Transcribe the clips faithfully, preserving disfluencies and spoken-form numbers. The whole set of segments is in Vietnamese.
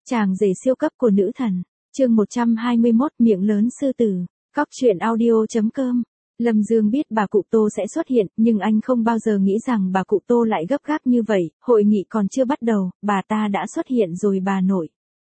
Chàng rể siêu cấp của nữ thần. Chương một trăm hai mươi mốt, miệng lớn sư tử. Cóc truyện audio chấm com. Lâm Dương biết bà cụ Tô sẽ xuất hiện, nhưng anh không bao giờ nghĩ rằng bà cụ Tô lại gấp gáp như vậy, hội nghị còn chưa bắt đầu, bà ta đã xuất hiện rồi bà nội.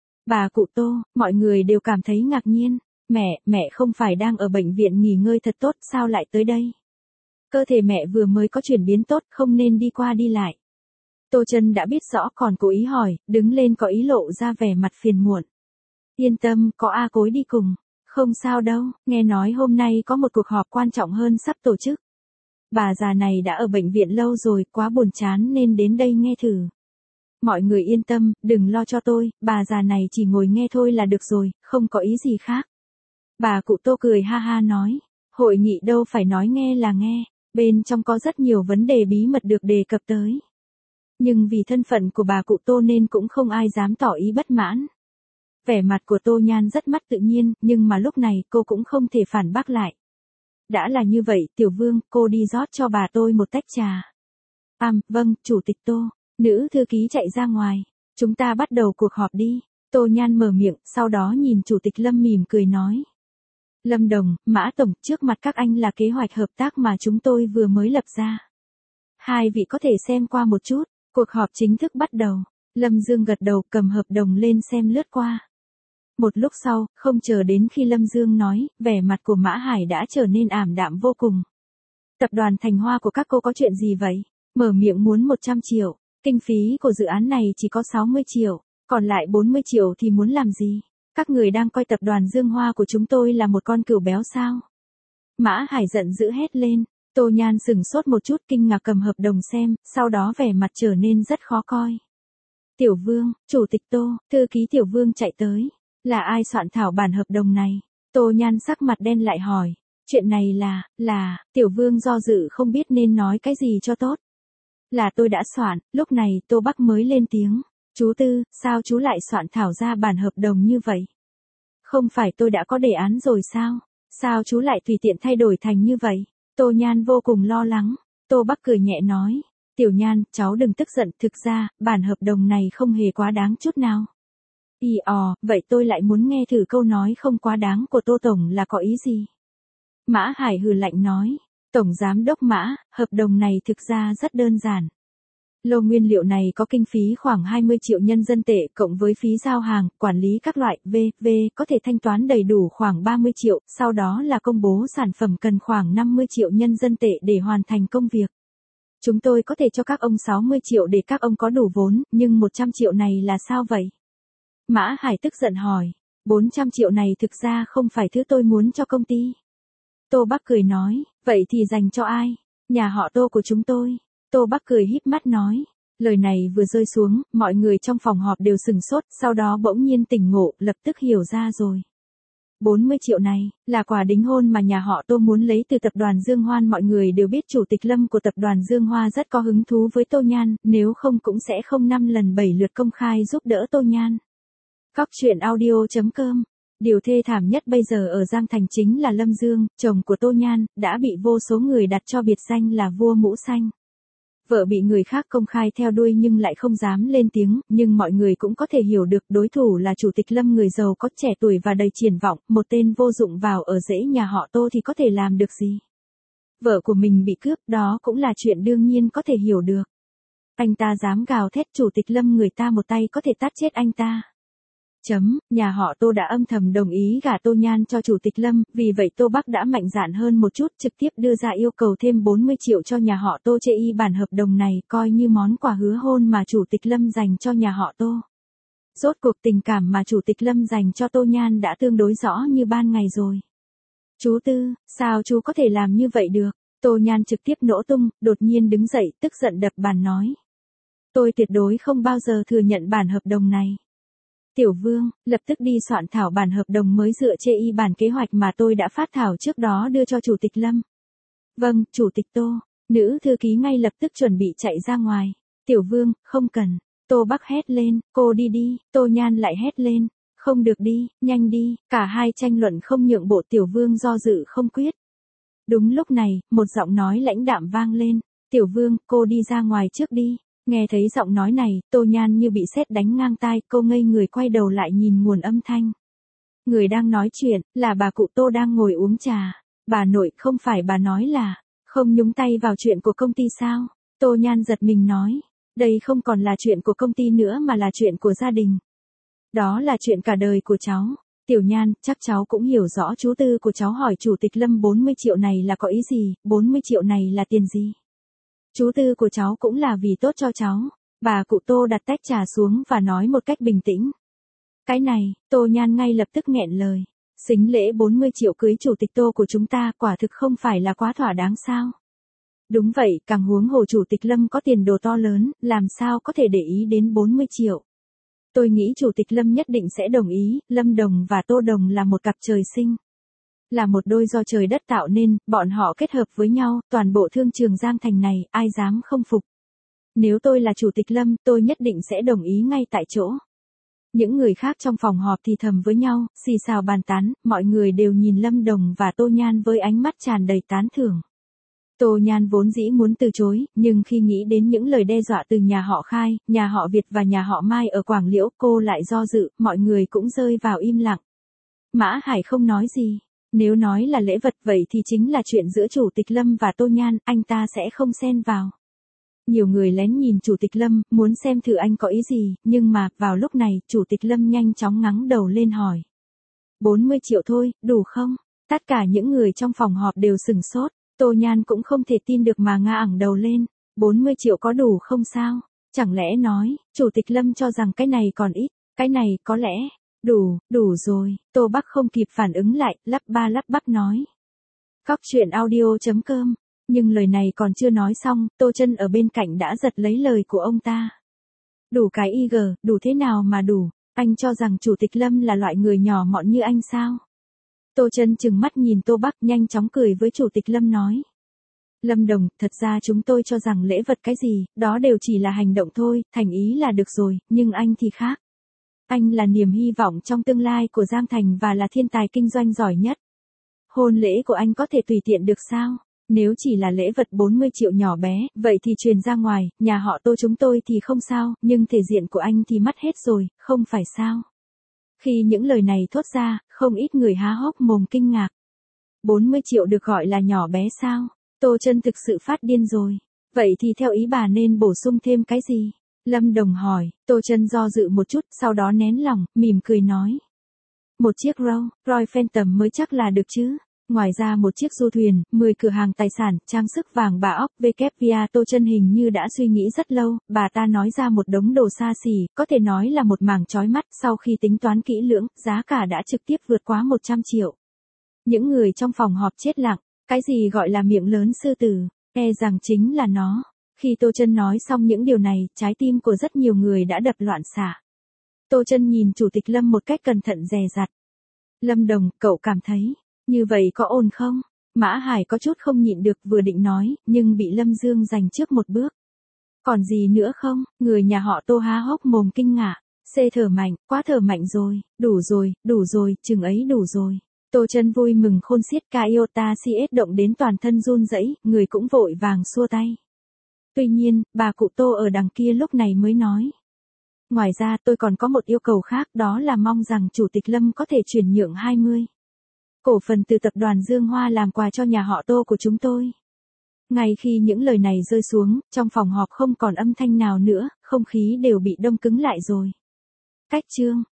Bà cụ Tô, mọi người đều cảm thấy ngạc nhiên. Mẹ, mẹ không phải đang ở bệnh viện nghỉ ngơi thật tốt, sao lại tới đây? Cơ thể mẹ vừa mới có chuyển biến tốt, không nên đi qua đi lại. Tô Chân đã biết rõ còn cố ý hỏi, đứng lên có ý lộ ra vẻ mặt phiền muộn. Yên tâm, có A Cối đi cùng. Không sao đâu, nghe nói hôm nay có một cuộc họp quan trọng hơn sắp tổ chức. Bà già này đã ở bệnh viện lâu rồi, quá buồn chán nên đến đây nghe thử. Mọi người yên tâm, đừng lo cho tôi, bà già này chỉ ngồi nghe thôi là được rồi, không có ý gì khác. Bà cụ Tô cười ha ha nói, hội nghị đâu phải nói nghe là nghe, bên trong có rất nhiều vấn đề bí mật được đề cập tới. Nhưng vì thân phận của bà cụ Tô nên cũng không ai dám tỏ ý bất mãn. Vẻ mặt của Tô Nhan rất mắt tự nhiên, nhưng mà lúc này cô cũng không thể phản bác lại. Đã là như vậy, Tiểu Vương, cô đi rót cho bà tôi một tách trà. À, vâng, Chủ tịch Tô. Nữ thư ký chạy ra ngoài. Chúng ta bắt đầu cuộc họp đi. Tô Nhan mở miệng, sau đó nhìn Chủ tịch Lâm mỉm cười nói. Lâm Đồng, Mã Tổng, trước mặt các anh là kế hoạch hợp tác mà chúng tôi vừa mới lập ra. Hai vị có thể xem qua một chút. Cuộc họp chính thức bắt đầu. Lâm Dương gật đầu cầm hợp đồng lên xem lướt qua. Một lúc sau, không chờ đến khi Lâm Dương nói, vẻ mặt của Mã Hải đã trở nên ảm đạm vô cùng. Tập đoàn Thành Hoa của các cô có chuyện gì vậy? Mở miệng muốn một trăm triệu. Kinh phí của dự án này chỉ có sáu mươi triệu. Còn lại bốn mươi triệu thì muốn làm gì? Các người đang coi tập đoàn Dương Hoa của chúng tôi là một con cừu béo sao? Mã Hải giận dữ hét lên. Tô Nhan sửng sốt một chút kinh ngạc cầm hợp đồng xem, sau đó vẻ mặt trở nên rất khó coi. Tiểu Vương, Chủ tịch Tô, thư ký Tiểu Vương chạy tới. Là ai soạn thảo bản hợp đồng này? Tô Nhan sắc mặt đen lại hỏi. Chuyện này là, là, Tiểu Vương do dự không biết nên nói cái gì cho tốt. Là tôi đã soạn, lúc này Tô Bắc mới lên tiếng. Chú Tư, sao chú lại soạn thảo ra bản hợp đồng như vậy? Không phải tôi đã có đề án rồi sao? Sao chú lại tùy tiện thay đổi thành như vậy? Tô Nhan vô cùng lo lắng. Tô Bắc cười nhẹ nói. Tiểu Nhan, cháu đừng tức giận, thực ra, bản hợp đồng này không hề quá đáng chút nào. Ý ò, vậy tôi lại muốn nghe thử câu nói không quá đáng của Tô Tổng là có ý gì? Mã Hải hừ lạnh nói. Tổng Giám đốc Mã, hợp đồng này thực ra rất đơn giản. Lô nguyên liệu này có kinh phí khoảng hai mươi triệu nhân dân tệ cộng với phí giao hàng, quản lý các loại, vân vân có thể thanh toán đầy đủ khoảng ba mươi triệu, sau đó là công bố sản phẩm cần khoảng năm mươi triệu nhân dân tệ để hoàn thành công việc. Chúng tôi có thể cho các ông sáu mươi triệu để các ông có đủ vốn, nhưng một trăm triệu này là sao vậy? Mã Hải tức giận hỏi, bốn trăm triệu này thực ra không phải thứ tôi muốn cho công ty. Tô Bắc cười nói, vậy thì dành cho ai? Nhà họ Tô của chúng tôi. Tô Bắc cười híp mắt nói. Lời này vừa rơi xuống, mọi người trong phòng họp đều sừng sốt, sau đó bỗng nhiên tỉnh ngộ, lập tức hiểu ra rồi. bốn mươi triệu này, là quà đính hôn mà nhà họ Tô muốn lấy từ tập đoàn Dương Hoan. Mọi người đều biết Chủ tịch Lâm của tập đoàn Dương Hoa rất có hứng thú với Tô Nhan, nếu không cũng sẽ không năm lần bảy lượt công khai giúp đỡ Tô Nhan. Cóc truyện audio chấm com. Điều thê thảm nhất bây giờ ở Giang Thành chính là Lâm Dương, chồng của Tô Nhan, đã bị vô số người đặt cho biệt danh là vua mũ xanh. Vợ bị người khác công khai theo đuôi nhưng lại không dám lên tiếng, nhưng mọi người cũng có thể hiểu được đối thủ là Chủ tịch Lâm người giàu có trẻ tuổi và đầy triển vọng, một tên vô dụng vào ở rễ nhà họ Tô thì có thể làm được gì. Vợ của mình bị cướp, đó cũng là chuyện đương nhiên có thể hiểu được. Anh ta dám gào thét Chủ tịch Lâm người ta một tay có thể tát chết anh ta. Chấm, nhà họ Tô đã âm thầm đồng ý gả Tô Nhan cho Chủ tịch Lâm, vì vậy Tô Bắc đã mạnh dạn hơn một chút, trực tiếp đưa ra yêu cầu thêm bốn mươi triệu cho nhà họ Tô chê y bản hợp đồng này, coi như món quà hứa hôn mà Chủ tịch Lâm dành cho nhà họ Tô. Rốt cuộc tình cảm mà Chủ tịch Lâm dành cho Tô Nhan đã tương đối rõ như ban ngày rồi. Chú Tư, sao chú có thể làm như vậy được? Tô Nhan trực tiếp nổ tung, đột nhiên đứng dậy, tức giận đập bàn nói. Tôi tuyệt đối không bao giờ thừa nhận bản hợp đồng này. Tiểu Vương, lập tức đi soạn thảo bản hợp đồng mới dựa chê y bản kế hoạch mà tôi đã phát thảo trước đó đưa cho Chủ tịch Lâm. Vâng, Chủ tịch Tô. Nữ thư ký ngay lập tức chuẩn bị chạy ra ngoài. Tiểu Vương, không cần. Tô Bắc hét lên, cô đi đi. Tô Nhan lại hét lên, không được đi, nhanh đi. Cả hai tranh luận không nhượng bộ. Tiểu Vương do dự không quyết. Đúng lúc này, một giọng nói lãnh đạm vang lên. Tiểu Vương, cô đi ra ngoài trước đi. Nghe thấy giọng nói này, Tô Nhan như bị sét đánh ngang tai, cô ngây người quay đầu lại nhìn nguồn âm thanh. Người đang nói chuyện, là bà cụ Tô đang ngồi uống trà. Bà nội, không phải bà nói là, không nhúng tay vào chuyện của công ty sao? Tô Nhan giật mình nói, đây không còn là chuyện của công ty nữa mà là chuyện của gia đình. Đó là chuyện cả đời của cháu. Tiểu Nhan, chắc cháu cũng hiểu rõ chú tư của cháu hỏi Chủ tịch Lâm bốn mươi triệu này là có ý gì, bốn mươi triệu này là tiền gì? Chú tư của cháu cũng là vì tốt cho cháu. Bà cụ Tô đặt tách trà xuống và nói một cách bình tĩnh. Cái này, Tô Nhan ngay lập tức nghẹn lời. Sính lễ bốn mươi triệu cưới Chủ tịch Tô của chúng ta quả thực không phải là quá thỏa đáng sao? Đúng vậy, càng huống hồ Chủ tịch Lâm có tiền đồ to lớn, làm sao có thể để ý đến bốn mươi triệu. Tôi nghĩ Chủ tịch Lâm nhất định sẽ đồng ý, Lâm Đồng và Tô Đồng là một cặp trời sinh. Là một đôi do trời đất tạo nên, bọn họ kết hợp với nhau, toàn bộ thương trường Giang Thành này, ai dám không phục. Nếu tôi là Chủ tịch Lâm, tôi nhất định sẽ đồng ý ngay tại chỗ. Những người khác trong phòng họp thì thầm với nhau, xì xào bàn tán, mọi người đều nhìn Lâm Đồng và Tô Nhan với ánh mắt tràn đầy tán thưởng. Tô Nhan vốn dĩ muốn từ chối, nhưng khi nghĩ đến những lời đe dọa từ nhà họ Khai, nhà họ Việt và nhà họ Mai ở Quảng Liễu, cô lại do dự, mọi người cũng rơi vào im lặng. Mã Hải không nói gì. Nếu nói là lễ vật vậy thì chính là chuyện giữa Chủ tịch Lâm và Tô Nhan, anh ta sẽ không xen vào. Nhiều người lén nhìn Chủ tịch Lâm, muốn xem thử anh có ý gì, nhưng mà, vào lúc này, Chủ tịch Lâm nhanh chóng ngẩng đầu lên hỏi. bốn mươi triệu thôi, đủ không? Tất cả những người trong phòng họp đều sừng sốt, Tô Nhan cũng không thể tin được mà ngả ẳng đầu lên. bốn mươi triệu có đủ không sao? Chẳng lẽ nói, Chủ tịch Lâm cho rằng cái này còn ít, cái này có lẽ, đủ, đủ rồi. Tô Bắc không kịp phản ứng lại, lắp ba lắp bắp nói. Cóc truyện audio chấm com. Nhưng lời này còn chưa nói xong, Tô Chân ở bên cạnh đã giật lấy lời của ông ta. Đủ cái i giê, đủ thế nào mà đủ, anh cho rằng Chủ tịch Lâm là loại người nhỏ mọn như anh sao? Tô Chân trừng mắt nhìn Tô Bắc nhanh chóng cười với Chủ tịch Lâm nói. Lâm Đồng, thật ra chúng tôi cho rằng lễ vật cái gì, đó đều chỉ là hành động thôi, thành ý là được rồi, nhưng anh thì khác. Anh là niềm hy vọng trong tương lai của Giang Thành và là thiên tài kinh doanh giỏi nhất. Hôn lễ của anh có thể tùy tiện được sao? Nếu chỉ là lễ vật bốn mươi triệu nhỏ bé, vậy thì truyền ra ngoài, nhà họ Tô chúng tôi thì không sao, nhưng thể diện của anh thì mất hết rồi, không phải sao? Khi những lời này thốt ra, không ít người há hốc mồm kinh ngạc. bốn mươi triệu được gọi là nhỏ bé sao? Tô Chân thực sự phát điên rồi. Vậy thì theo ý bà nên bổ sung thêm cái gì? Lâm Đồng hỏi. Tô Chân do dự một chút, sau đó nén lòng, mỉm cười nói. Một chiếc Rolls Royce Phantom mới chắc là được chứ. Ngoài ra một chiếc du thuyền, mười cửa hàng tài sản, trang sức vàng bạc ốc, vê kép vê a. Tô Chân hình như đã suy nghĩ rất lâu, bà ta nói ra một đống đồ xa xỉ, có thể nói là một mảng chói mắt, sau khi tính toán kỹ lưỡng, giá cả đã trực tiếp vượt quá một trăm triệu. Những người trong phòng họp chết lặng, cái gì gọi là miệng lớn sư tử, e rằng chính là nó. Khi Tô Chân nói xong những điều này, trái tim của rất nhiều người đã đập loạn xạ. Tô Chân nhìn Chủ tịch Lâm một cách cẩn thận dè dặt. Lâm Đồng, cậu cảm thấy như vậy có ổn không? Mã Hải có chút không nhịn được vừa định nói, nhưng bị Lâm Dương giành trước một bước. Còn gì nữa không? Người nhà họ Tô há hốc mồm kinh ngạc. Xê thở mạnh, quá thở mạnh rồi, đủ rồi, đủ rồi, chừng ấy đủ rồi. Tô Chân vui mừng khôn xiết, ca iota xê ét động đến toàn thân run rẩy, người cũng vội vàng xua tay. Tuy nhiên, bà cụ Tô ở đằng kia lúc này mới nói. Ngoài ra tôi còn có một yêu cầu khác, đó là mong rằng Chủ tịch Lâm có thể chuyển nhượng hai mươi cổ phần từ tập đoàn Dương Hoa làm quà cho nhà họ Tô của chúng tôi. Ngay khi những lời này rơi xuống, trong phòng họp không còn âm thanh nào nữa, không khí đều bị đông cứng lại rồi. Cách chương